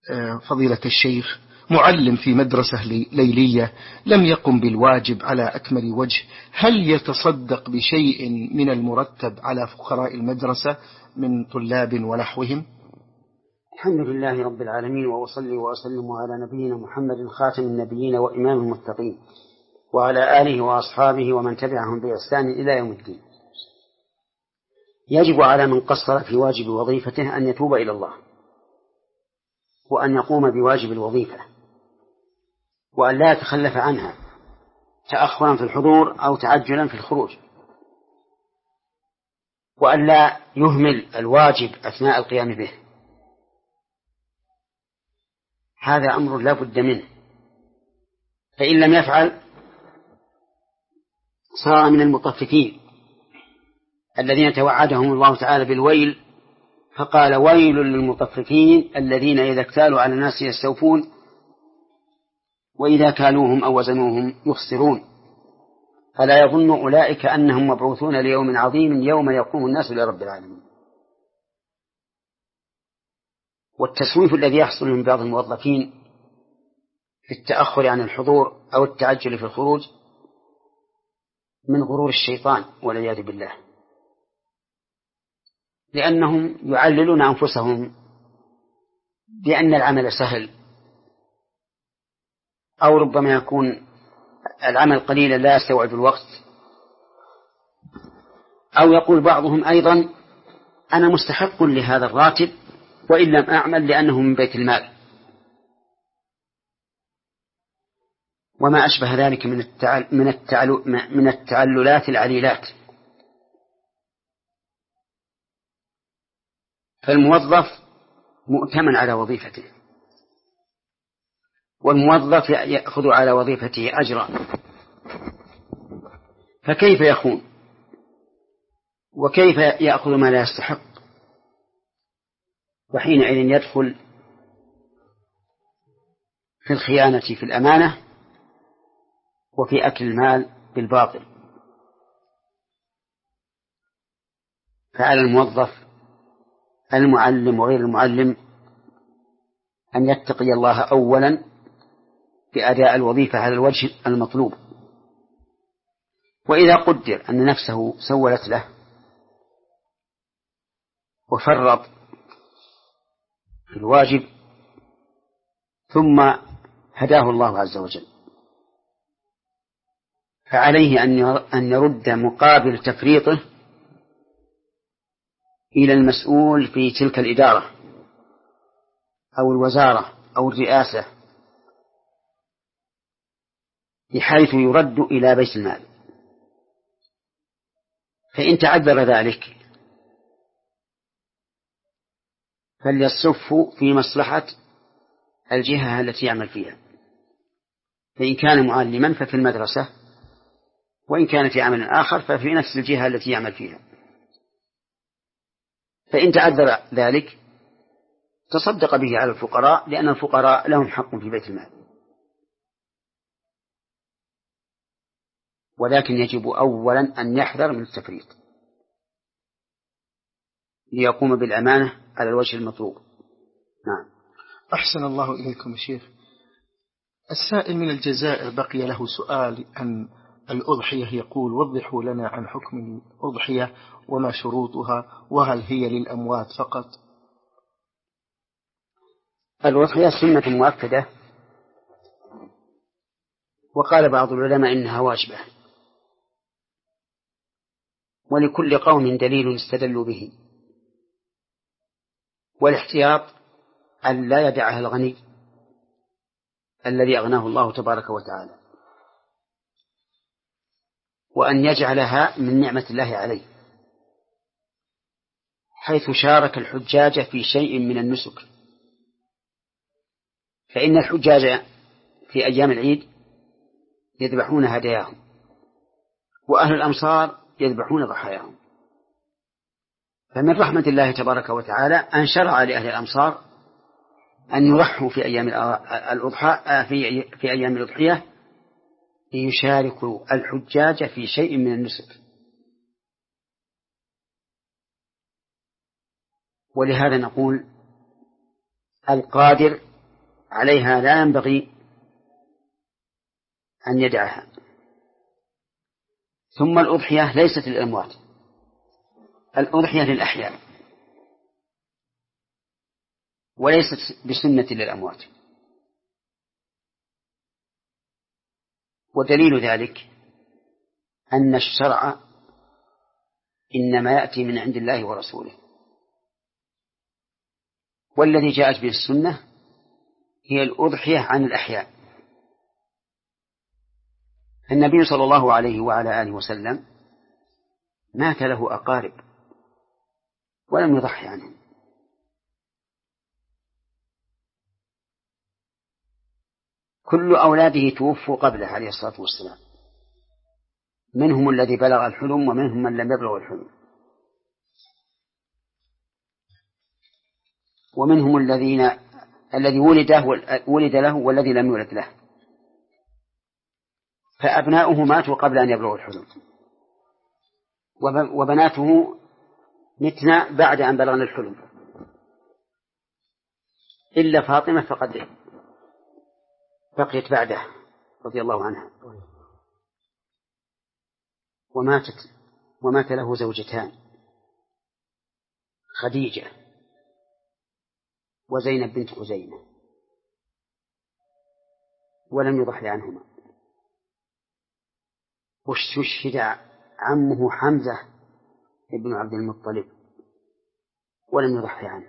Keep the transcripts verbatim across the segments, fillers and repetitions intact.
فضيلة الشيخ معلم في مدرسة ليلية لم يقم بالواجب على أكمل وجه، هل يتصدق بشيء من المرتب على فقراء المدرسة من طلاب ونحوهم؟ الحمد لله رب العالمين، وأصلي وأسلم على نبينا محمد خاتم النبيين وإمام المتقين وعلى آله وأصحابه ومن تبعهم بإحسان إلى يوم الدين. يجب على من قصر في واجب وظيفته أن يتوب إلى الله، وأن يقوم بواجب الوظيفة، وأن لا يتخلف عنها تأخرا في الحضور أو تعجلا في الخروج، وأن لا يهمل الواجب أثناء القيام به. هذا أمر لا بد منه، فإن لم يفعل صار من المطففين الذين توعدهم الله تعالى بالويل، فقال: ويل للمطففين الذين إذا اكتالوا على الناس يستوفون وإذا كالوهم أو وزنوهم يخسرون. فلا يظن أولئك أنهم مبعوثون ليوم عظيم يوم يقوم الناس لرب العالمين. والتسويف الذي يحصل من بعض الموظفين في التأخر عن الحضور أو التعجل في الخروج من غرور الشيطان والعياذ بالله، لأنهم يعللون أنفسهم بأن العمل سهل، أو ربما يكون العمل قليلا لا يستوعب الوقت، أو يقول بعضهم أيضا: أنا مستحق لهذا الراتب وإن لم أعمل لأنه من بيت المال، وما أشبه ذلك من التعل من التعل من التعللات العليلات. فالموظف مؤتمن على وظيفته، والموظف يأخذ على وظيفته أجرا، فكيف يخون وكيف يأخذ ما لا يستحق؟ وحينئذ يدخل في الخيانة في الأمانة وفي أكل المال بالباطل. فعلى الموظف المعلم وغير المعلم أن يتقي الله أولا بأداء الوظيفة على الوجه المطلوب، وإذا قدر أن نفسه سولت له وفرط في الواجب ثم هداه الله عز وجل، فعليه أن يرد مقابل تفريطه إلى المسؤول في تلك الإدارة أو الوزارة أو الرئاسة، بحيث يرد إلى بيت المال. فإن تعذر ذلك فليصف في مصلحة الجهة التي يعمل فيها، فإن كان معلما ففي المدرسة، وإن كان في عمل آخر ففي نفس الجهة التي يعمل فيها. فإن تعذر ذلك تصدق به على الفقراء، لأن الفقراء لهم حق في بيت المال، ولكن يجب أولا أن يحذر من التفريط ليقوم بالأمانة على الوجه المطلوب. نعم. أحسن الله إليكم يا شيخ. السائل من الجزائر بقي له سؤال عن الأضحية، يقول: وضحوا لنا عن حكم الأضحية وما شروطها، وهل هي للأموات فقط؟ الأضحية سنة مؤكدة، وقال بعض العلماء إنها واجبة، ولكل قوم دليل استدلوا به. والاحتياط أن لا يدعها الغني الذي أغناه الله تبارك وتعالى، وأن يجعلها من نعمة الله عليه، حيث شارك الحجاج في شيء من النسك. فإن الحجاج في أيام العيد يذبحون هداياهم، وأهل الأمصار يذبحون ضحاياهم. فمن رحمة الله تبارك وتعالى أن شرع لأهل الأمصار أن يضحوا في أيام الأضحى في في أيام الأضحية ليشاركوا الحجاج في شيء من النسك. ولهذا نقول: القادر عليها لا ينبغي أن يدعها. ثم الأضحية ليست للأموات، الأضحية للأحياء وليست بسنة للأموات. ودليل ذلك أن الشرع إنما يأتي من عند الله ورسوله، والذي جاءت به السنة هي الأضحية عن الأحياء. النبي صلى الله عليه وعلى آله وسلم مات له أقارب ولم يضحي عنهم، كل أولاده توفوا قبله عليه الصلاة والسلام، منهم الذي بلغ الحلم ومنهم من لم يبلغ الحلم، ومنهم الذين الذي ولده ولد له والذي لم يولد له، فأبناؤه ماتوا قبل أن يبلغوا الحلم، وبناته متنا بعد أن بلغنا الحلم، إلا فاطمة فقد بقيت بعده رضي الله عنها. وماتت ومات له زوجتان، خديجة وزينب بنت خزيمة، ولم يضحي عنهما. واستشهد عمه حمزة ابن عبد المطلب ولم يضحي عنه،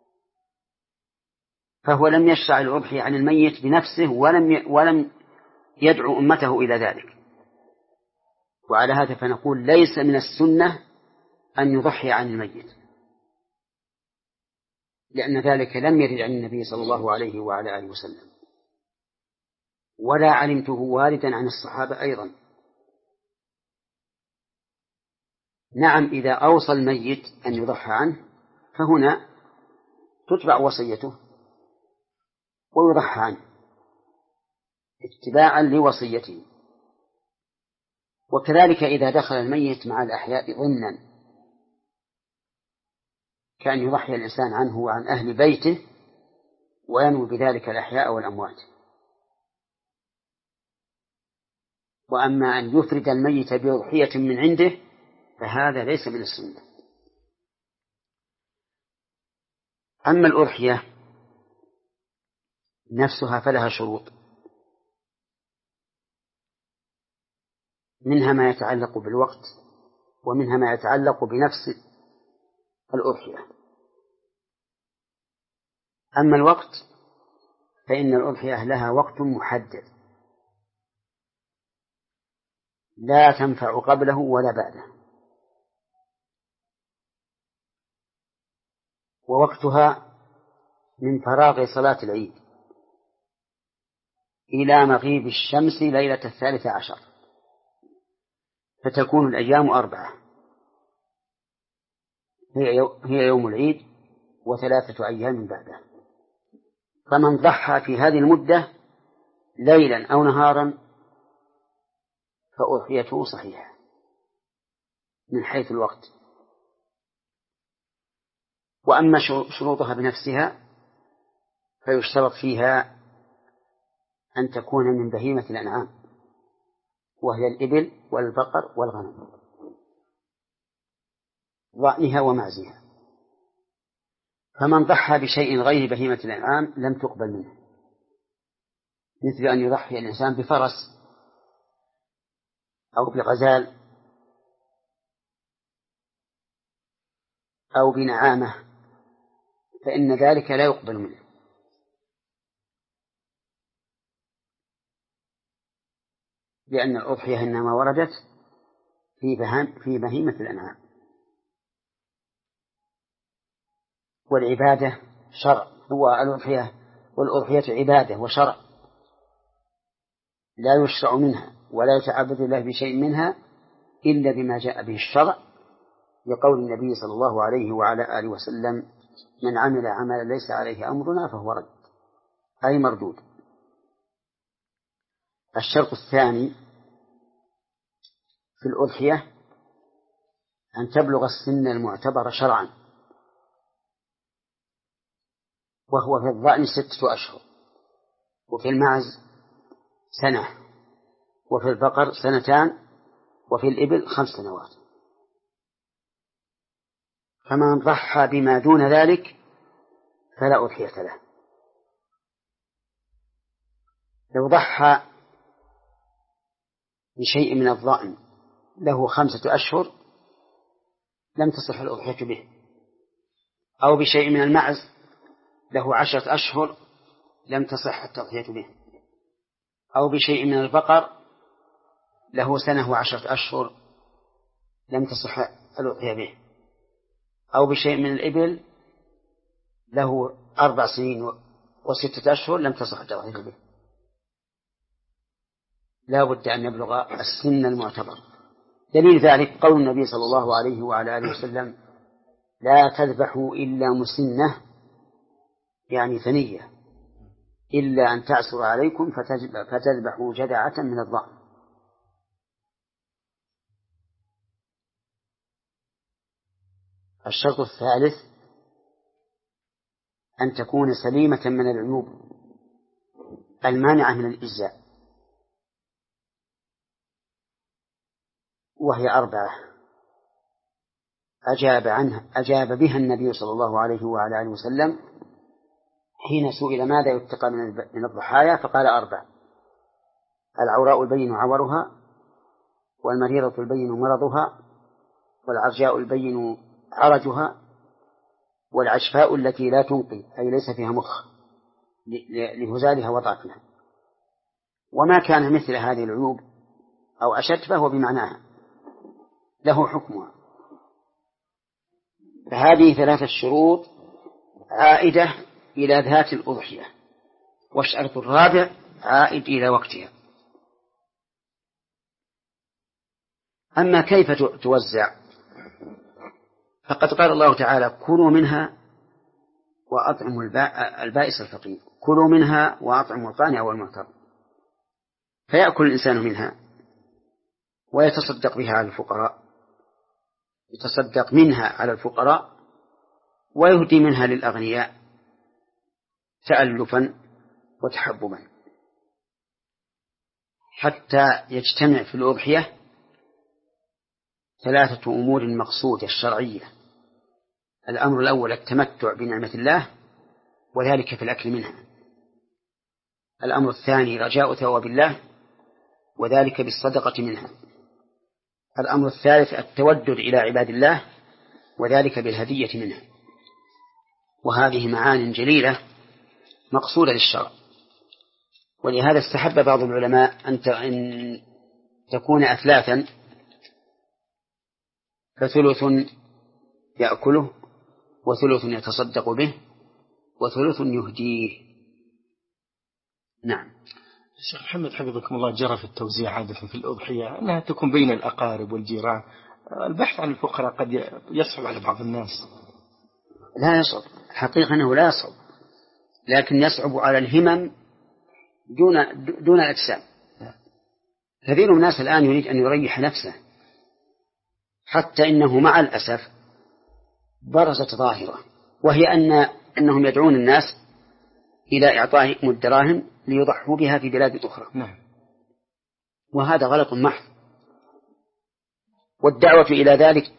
فهو لم يشرع الأضحية عن الميت بنفسه ولم ولم يدعو أمته إلى ذلك. وعلى هذا فنقول ليس من السنة أن يضحي عن الميت، لأن ذلك لم يرد عن النبي صلى الله عليه وعلى آله وسلم، ولا علمته واردا عن الصحابة أيضا. نعم، إذا أوصى الميت أن يضحى عنه فهنا تتبع وصيته ويضحى عنه اتباعا لوصيته. وكذلك إذا دخل الميت مع الأحياء ضمنا، كان يضحي الإنسان عنه وعن أهل بيته وينوي بذلك الأحياء والأموات. وأما أن يفرد الميت بأضحية من عنده فهذا ليس من السنة. أما الأضحية نفسها فلها شروط، منها ما يتعلق بالوقت ومنها ما يتعلق بنفس الأضحية. أما الوقت فإن الأضحية لها وقت محدد لا تنفع قبله ولا بعده، ووقتها من فراغ صلاة العيد إلى مغيب الشمس ليلة الثالث عشر، فتكون الأيام أربعة، هي يوم العيد وثلاثة أيام بعده. فمن ضحى في هذه المدة ليلا أو نهارا فأضحيته صحيحة من حيث الوقت. وأما شروطها بنفسها فيشترط فيها أن تكون من بهيمة الأنعام، وهي الإبل والبقر والغنم، ضأنها ومعزها. فمن ضحى بشيء غير بهيمة الأنعام لم تقبل منه، مثل أن يضحي الإنسان بفرس أو بغزال أو بنعامة، فإن ذلك لا يقبل منه، لأن الأضحية إنما وردت في بهيمة الأنعام. والعبادة شرع، هو الأضحية والأضحية عبادة وشرع، لا يشرع منها ولا يتعبد الله بشيء منها إلا بما جاء به الشرع، لقول النبي صلى الله عليه وعلى آله وسلم: من عمل عملا ليس عليه أمرنا فهو رد، أي مردود. الشرط الثاني في الأضحية أن تبلغ السن المعتبر شرعا، وهو في الظأن ستة أشهر، وفي المعز سنة، وفي البقر سنتان، وفي الإبل خمس سنوات. فمن ضحى بما دون ذلك فلا أضحية له. لو ضحى بشيء من الضأن له خمسة أشهر لم تصح الأضحية به، أو بشيء من المعز له عشرة أشهر لم تصح التضحية به، أو بشيء من البقر له سنة وعشرة أشهر لم تصح الأضحية به، أو بشيء من الإبل له أربع سنين وستة أشهر لم تصح التضحية به. لا بد أن يبلغ السن المعتبر. دليل ذلك قول النبي صلى الله عليه وعلى آله وسلم: لا تذبحوا إلا مسنة، يعني ثنية، إلا أن تعسر عليكم فتذبحوا جذعة من الضأن. الشرط الثالث أن تكون سليمة من العيوب المانعة من الإجزاء، وهي أربعة أجاب عنها أجاب بها النبي صلى الله عليه وعلى آله وسلم حين سئل ماذا يتقى من الضحايا فقال: أربع: العوراء البين عورها، والمريضة البين مرضها، والعرجاء البين عرجها، والعشفاء التي لا تنقي أي ليس فيها مخ لهزالها وضعفها. وما كان مثل هذه العيوب أو أشد فهو بمعناها له حكمها. فهذه ثلاثة شروط عائدة إلى ذات الأضحية، والشرط الرابع عائد إلى وقتها. أما كيف توزع فقد قال الله تعالى: كلوا منها وأطعموا البائس الفقير، كلوا منها وأطعموا القانع والمعتر. فيأكل الإنسان منها ويتصدق بها على الفقراء، يتصدق منها على الفقراء ويهدي منها للأغنياء تألفا وتحببا، حتى يجتمع في الأضحية ثلاثة أمور مقصودة الشرعية. الأمر الأول التمتع بنعمة الله وذلك في الأكل منها. الأمر الثاني رجاء ثواب الله وذلك بالصدقة منها. الأمر الثالث التودد إلى عباد الله وذلك بالهدية منها. وهذه معان جليلة مقصودة للشرع، ولهذا استحب بعض العلماء أن تكون أثلاثا، فثلث يأكله، وثلث يتصدق به، وثلث يهديه. نعم. الشيخ محمد حفظكم الله، جرى في التوزيع عادة في الأضحية أنها تكون بين الأقارب والجيران. البحث عن الفقراء قد يصعب على بعض الناس. لا يصعب، حقيقة أنه لا يصعب، لكن يصعب على الهمم دون دون الأجسام. كثير من الناس الآن يريد أن يريح نفسه، حتى إنه مع الأسف برزت ظاهرة، وهي أن أنهم يدعون الناس إلى إعطائهم الدراهم ليضحوا بها في بلاد أخرى. نعم. وهذا غلط محض، والدعوة إلى ذلك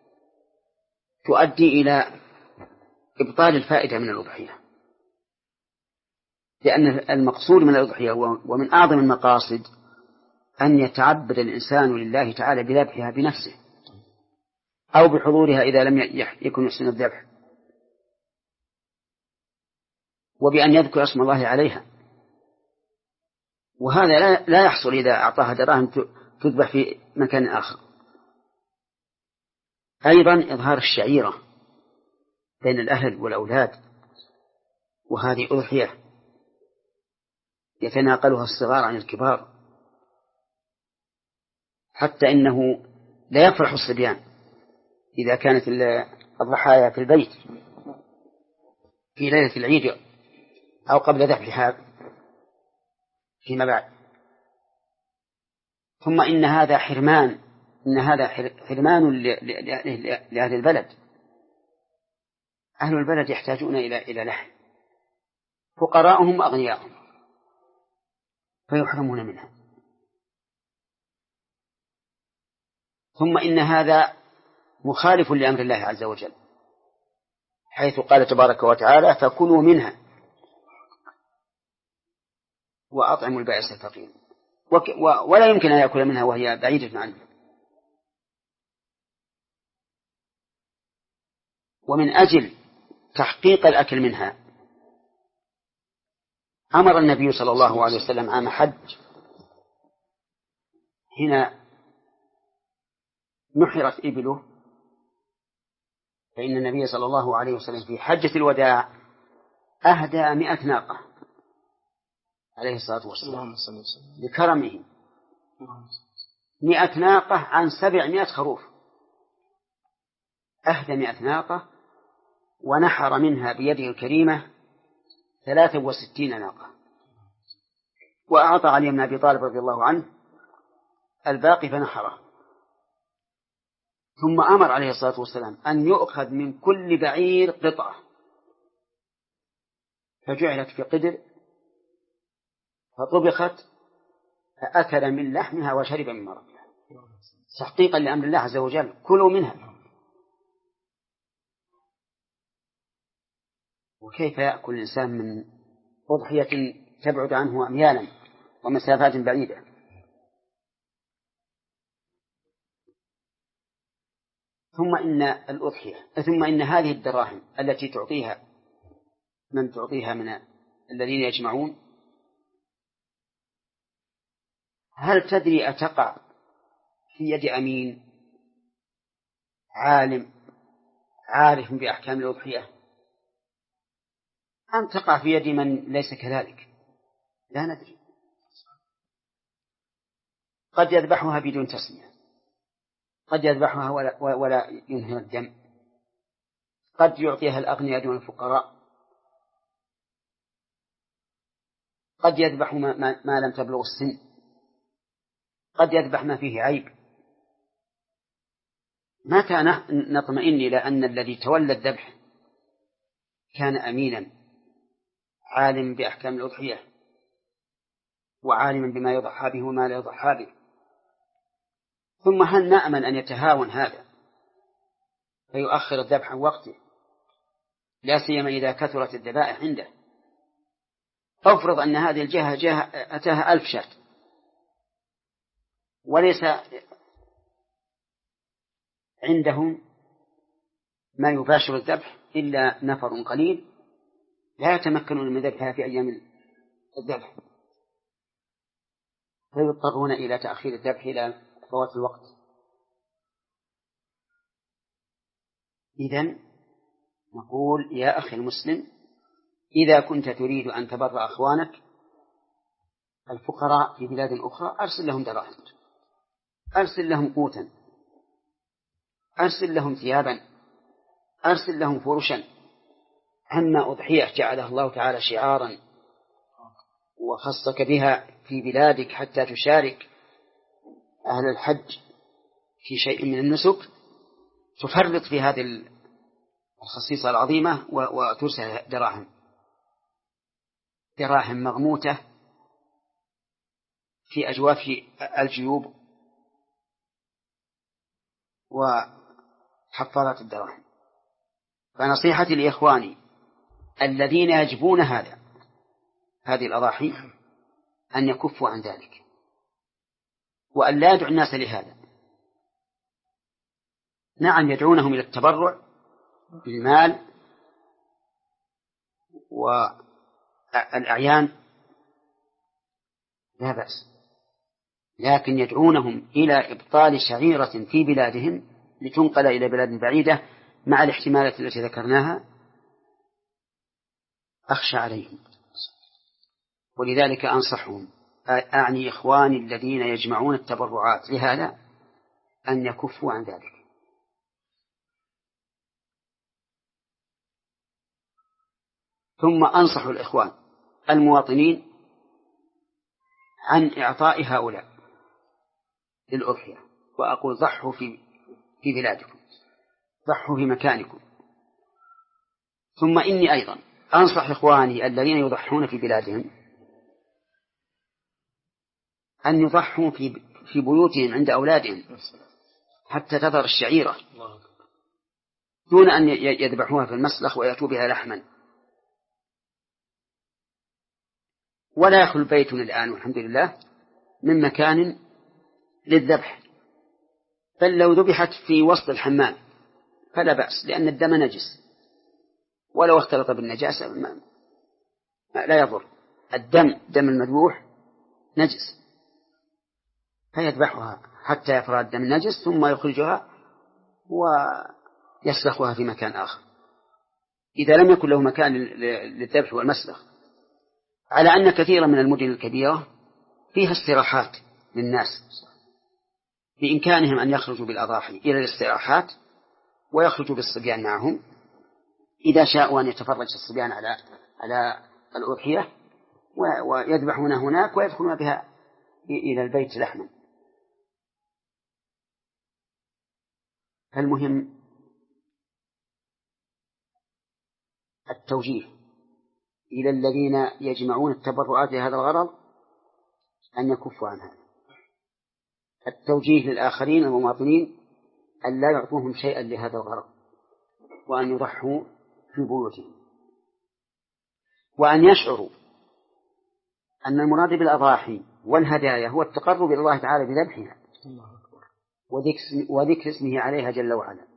تؤدي إلى إبطال الفائدة من الأضحية، لأن المقصود من الأضحية ومن أعظم المقاصد أن يتعبد الإنسان لله تعالى بذبحها بنفسه أو بحضورها إذا لم يكن يحسن الذبح، وبأن يذكر اسم الله عليها. وهذا لا يحصل إذا أعطاها دراهم تذبح في مكان آخر. أيضا إظهار الشعيرة بين الأهل والأولاد، وهذه أضحية يتناقلها الصغار عن الكبار، حتى إنه لا يفرح الصبيان إذا كانت الضحايا في البيت في ليلة العيد أو قبل ذبحها فيما بعد. ثم إن هذا حرمان إن هذا حرمان لأهل البلد. أهل البلد يحتاجون إلى إلى لحم، فقراءهم وأغنياءهم، فيحرمون منها. ثم إن هذا مخالف لأمر الله عز وجل، حيث قال تبارك وتعالى: فكلوا منها وأطعموا البائس الفقير، ولا يمكن أن يأكل منها وهي بعيدة عنه. ومن أجل تحقيق الأكل منها أمر النبي صلى الله عليه وسلم عام حج هنا نحرت إبله، فإن النبي صلى الله عليه وسلم في حجة الوداع أهدى مئة ناقة عليه الصلاة والسلام لكرمه، مئة ناقة عن سبعمائة خروف، أهدى مئة ناقة ونحر منها بيده الكريمة ثلاثة وستين ناقة، وأعطى علي بن أبي طالب رضي الله عنه الباقي فنحره. ثم أمر عليه الصلاة والسلام أن يؤخذ من كل بعير قطعة، فجعلت في قدر فطبخت فأكل من لحمها وشرب من مرقها، تحقيقا لأمر الله عز وجل: كلوا منها. وكيف يأكل الإنسان من أضحية تبعد عنه أميالا ومسافات بعيدة؟ ثم إن الأضحية ثم إن هذه الدراهم التي تعطيها من تعطيها من الذين يجمعون، هل تدري أتقع في يد أمين عالم عارف بأحكام الأضحية أم تقع في يد من ليس كذلك؟ لا ندري. قد يذبحها بدون تسمية، قد يذبحها ولا, ولا ينهي الدم، قد يعطيها الأغنياء دون الفقراء، قد يذبح ما, ما, ما لم تبلغ السن، قد يذبح ما فيه عيب. متى نطمئن إلى أن الذي تولى الذبح كان أمينا عالم بأحكام الأضحية وعالما بما يضحى به وما لا يضحى به؟ ثم هل نأمن أن يتهاون هذا فيؤخر الذبح عن وقته، لا سيما إذا كثرت الذبائح عنده؟ أفرض أن هذه الجهة جهة أتاها ألف شاة وليس عندهم ما يباشر الذبح إلا نفر قليل لا يتمكنون من ذبحها في أيام الذبح، فيضطرون إلى تأخير الذبح إلى فوات الوقت. إذن نقول: يا أخي المسلم، إذا كنت تريد أن تبر أخوانك الفقراء في بلاد أخرى أرسل لهم دراهم، أرسل لهم قوتا، أرسل لهم ثيابا، أرسل لهم فرشا. أما أضحية جعلها الله تعالى شعارا وخصك بها في بلادك حتى تشارك أهل الحج في شيء من النسك، تفرط في هذه الخصيصة العظيمة وترسل دراهم دراهم مغموتة في أجواف الجيوب وحفاظات الدراهم. فنصيحتي لإخواني الذين يجبون هذا هذه الأضاحي أن يكفوا عن ذلك وأن لا يدعو الناس لهذا. نعم يدعونهم إلى التبرع بالمال والأعيان لا بأس، لكن يدعونهم إلى إبطال شعيرة في بلادهم لتنقل إلى بلاد بعيدة مع الاحتمالات التي ذكرناها، أخشى عليهم. ولذلك أنصحهم، أعني إخواني الذين يجمعون التبرعات لهذا، أن يكفوا عن ذلك. ثم أنصح الإخوان المواطنين عن إعطاء هؤلاء للأضحية، وأقول: ضحوا في في بلادكم، ضحوا في مكانكم. ثم إني أيضا أنصح إخواني الذين يضحون في بلادهم أن يضحوا في في بيوتهم عند أولادهم حتى تظهر الشعيرة دون أن يذبحوها في المسلخ ويأتوا بها لحما. ولا يخلو بيت الآن والحمد لله من مكان للذبح، بل لو ذبحت في وسط الحمام فلا بأس، لأن الدم نجس، ولو اختلط بالنجاسة ما لا يضر. الدم دم المذبوح نجس، فيذبحها حتى يفرغ الدم النجس ثم يخرجها ويسلخها في مكان آخر إذا لم يكن له مكان للذبح والمسلخ. على أن كثيرا من المدن الكبيرة فيها استراحات للناس بإمكانهم أن يخرجوا بالأضاحي إلى الاستراحات ويخرجوا بالصبيان معهم إذا شاءوا أن يتفرج الصبيان على على الأضحية ويذبحون هناك ويدخلون بها إلى البيت لحما. المهم التوجيه إلى الذين يجمعون التبرعات لهذا الغرض أن يكفوا عن هذا. التوجيه للآخرين المواطنين أن لا يعطوهم شيئا لهذا الغرض وأن يضحوا في بيوتهم، وأن يشعروا أن المراد بالأضاحي والهدايا هو التقرب إلى الله تعالى بذبحها وذكر اسمه عليها جل وعلا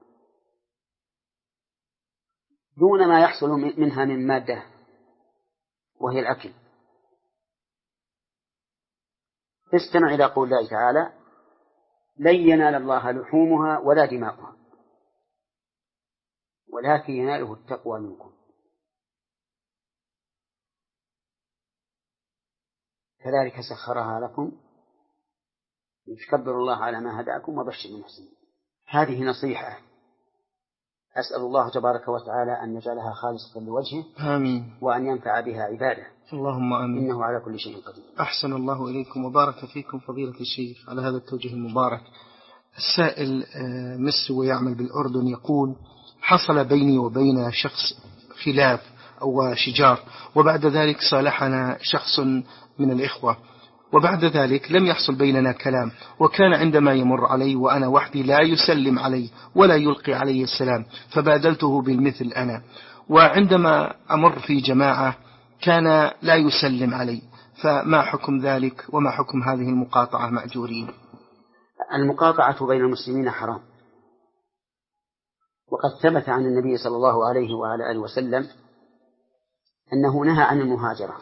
دون ما يحصل منها من مادة وهي الأكل. استمع إلى قول الله تعالى: لن ينال الله لحومها ولا دماؤها ولكن يناله التقوى منكم. كذلك سخرها لكم لتكبروا الله على ما هداكم وبشر المحسنين. هذه نصيحة أسأل الله تبارك وتعالى أن يجعلها خالصة لوجهه آمين، وأن ينفع بها عباده، اللهم آمين، إنه على كل شيء قدير. أحسن الله إليكم وبارك فيكم فضيلة الشيخ على هذا التوجيه المبارك. السائل مس ويعمل بالأردن يقول: حصل بيني وبين شخص خلاف أو شجار، وبعد ذلك صالحنا شخص من الإخوة، وبعد ذلك لم يحصل بيننا كلام، وكان عندما يمر علي وأنا وحدي لا يسلم علي ولا يلقي علي السلام، فبادلته بالمثل أنا، وعندما أمر في جماعة كان لا يسلم علي، فما حكم ذلك وما حكم هذه المقاطعة مأجورين؟ المقاطعة بين المسلمين حرام، وقد ثبت عن النبي صلى الله عليه وعلى آله وسلم أنه نهى عن المهاجرة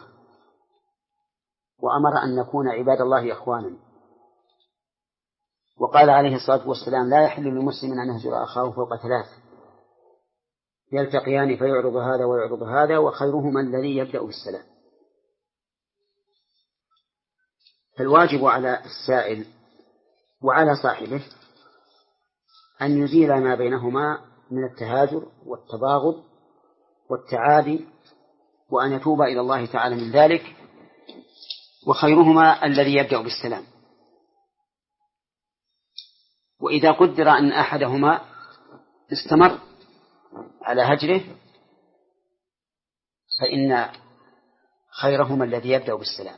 وأمر أن نكون عباد الله إخوانا، وقال عليه الصلاة والسلام: لا يحل للمسلم أن يهجر أخاه فوق ثلاث يلتقيان فيعرض هذا ويعرض هذا وخيرهما الذي يبدأ بالسلام. فالواجب على السائل وعلى صاحبه أن يزيل ما بينهما من التهاجر والتباغض والتعادي، وأن يتوب إلى الله تعالى من ذلك، وخيرهما الذي يبدأ بالسلام. وإذا قدر أن أحدهما استمر على هجره فإن خيرهما الذي يبدأ بالسلام،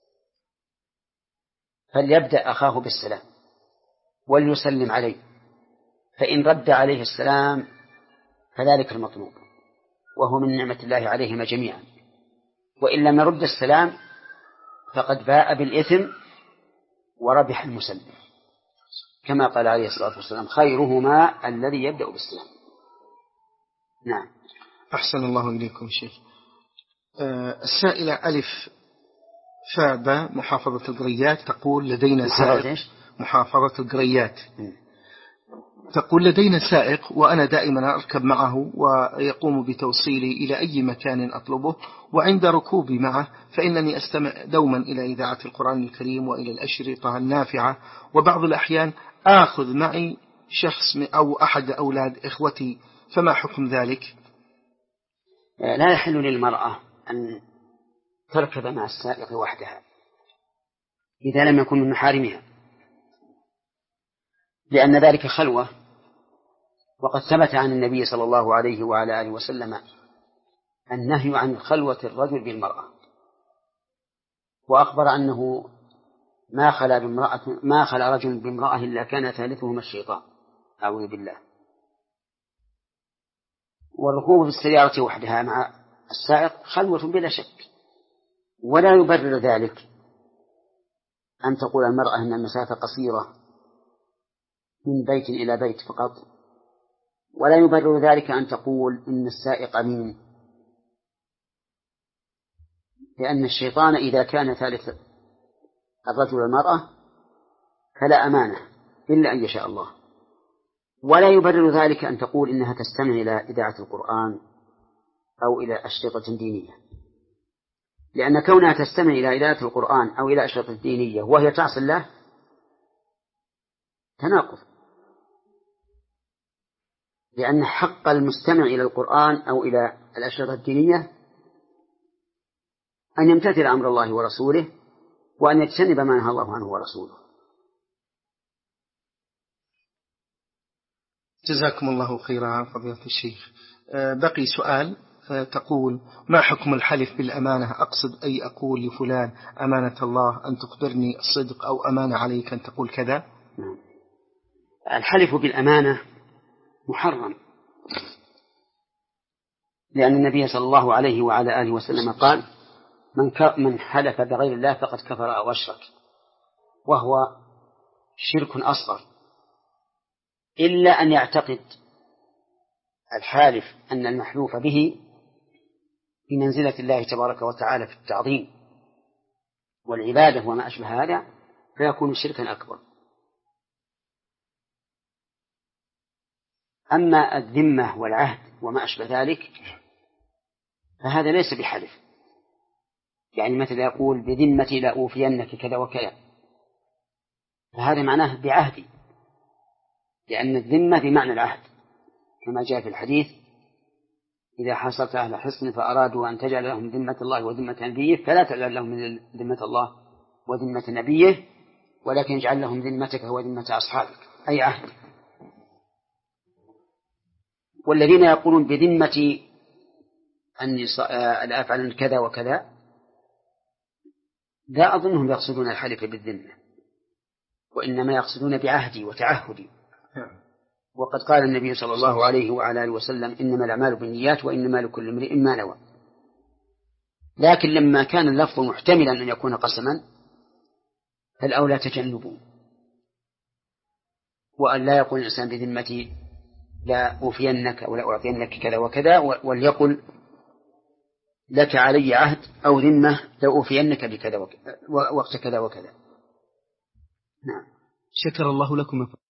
فليبدأ أخاه بالسلام وليسلم عليه، فإن رد عليه السلام فذلك المطلوب، وهو من نعمة الله عليهما جميعا، وإن لم يرد السلام فقد باء بالإثم وربح المسلم، كما قال عليه الصلاة والسلام: خيرهما الذي يبدأ بالسلام. نعم. أحسن الله إليكم شيخ. أه السائلة ألف فابة محافظة القريات تقول: لدينا سائق محافظة القريات تقول لدينا سائق وأنا دائما أركب معه ويقوم بتوصيلي إلى أي مكان أطلبه، وعند ركوبي معه فإنني أستمع دوما إلى إذاعة القرآن الكريم وإلى الأشرطة النافعة، وبعض الأحيان آخذ معي شخص أو أحد أولاد إخوتي، فما حكم ذلك؟ لا يحل للمرأة أن تركب مع السائق وحدها إذا لم يكن من محارمها، لأن ذلك خلوة، وقد ثبت عن النبي صلى الله عليه وعلى آله وسلم النهي عن خلوة الرجل بالمرأة، وأخبر أنه ما خلا بامرأة ما خلا رجل بامرأة إلا كان ثالثهما الشيطان، أعوذ بالله. والركوب في السيارة وحدها مع السائق خلوة بلا شك، ولا يبرر ذلك أن تقول المرأة أن المسافة قصيرة من بيت إلى بيت فقط، ولا يبرر ذلك أن تقول إن السائق أمين، لأن الشيطان إذا كان ثالث الرجل والمرأة فلا أمانة إلا أن يشاء الله. ولا يبرر ذلك أن تقول إنها تستمع إلى إذاعة القرآن أو إلى أشرطة دينية، لأن كونها تستمع إلى إذاعة القرآن أو إلى أشرطة دينية وهي تعصي الله تناقض، لأن حق المستمع إلى القرآن أو إلى الأشرطة الدينية أن يمتثل أمر الله ورسوله وأن يجتنب ما نهى الله عنه ورسوله. جزاكم الله خيرا فضيلة الشيخ. بقي سؤال، تقول: ما حكم الحلف بالأمانة؟ أقصد أي أقول لفلان أمانة الله أن تخبرني الصدق، أو أمانة عليك أن تقول كذا. الحلف بالأمانة محرم، لأن النبي صلى الله عليه وعلى آله وسلم قال: من من حلف بغير الله فقد كفر أو أشرك، وهو شرك أصغر، إلا أن يعتقد الحالف أن المحلوف به بمنزلة الله تبارك وتعالى في التعظيم والعبادة وما أشبه هذا، فيكون شركا أكبر. أما الذمة والعهد وما أشبه ذلك فهذا ليس بحلف، يعني مثل يقول: بذمتي لا أوفينك كذا وكذا، فهذا معناه بعهدي، لأن الذمة بمعنى العهد، كما جاء في الحديث: إذا حاصرت أهل حصن فأرادوا أن تجعل لهم ذمة الله وذمة نبيه فلا تجعل لهم من ذمة الله وذمة نبيه، ولكن اجعل لهم ذمتك وذمة أصحابك، أي عهد. والذين يقولون بذمة أن أفعل كذا وكذا لا أظنهم يقصدون الحلف بالذمة، وإنما يقصدون بعهدي وتعهدي. وقد قال النبي صلى الله عليه وعلى آله وسلم: إنما الأعمال بالنيات وإنما لكل امرئ ما نوى. لكن لما كان اللفظ محتملا أن يكون قسما فالأولى تجنبه، وأن لا يقول الإنسان بذمتي لا أوفينك أو لا أعطينك كذا وكذا، وليقل لك علي عهد أو ذمة لا أوفينك بكذا وكذا وقت كذا وكذا. نعم. شكر الله لكم.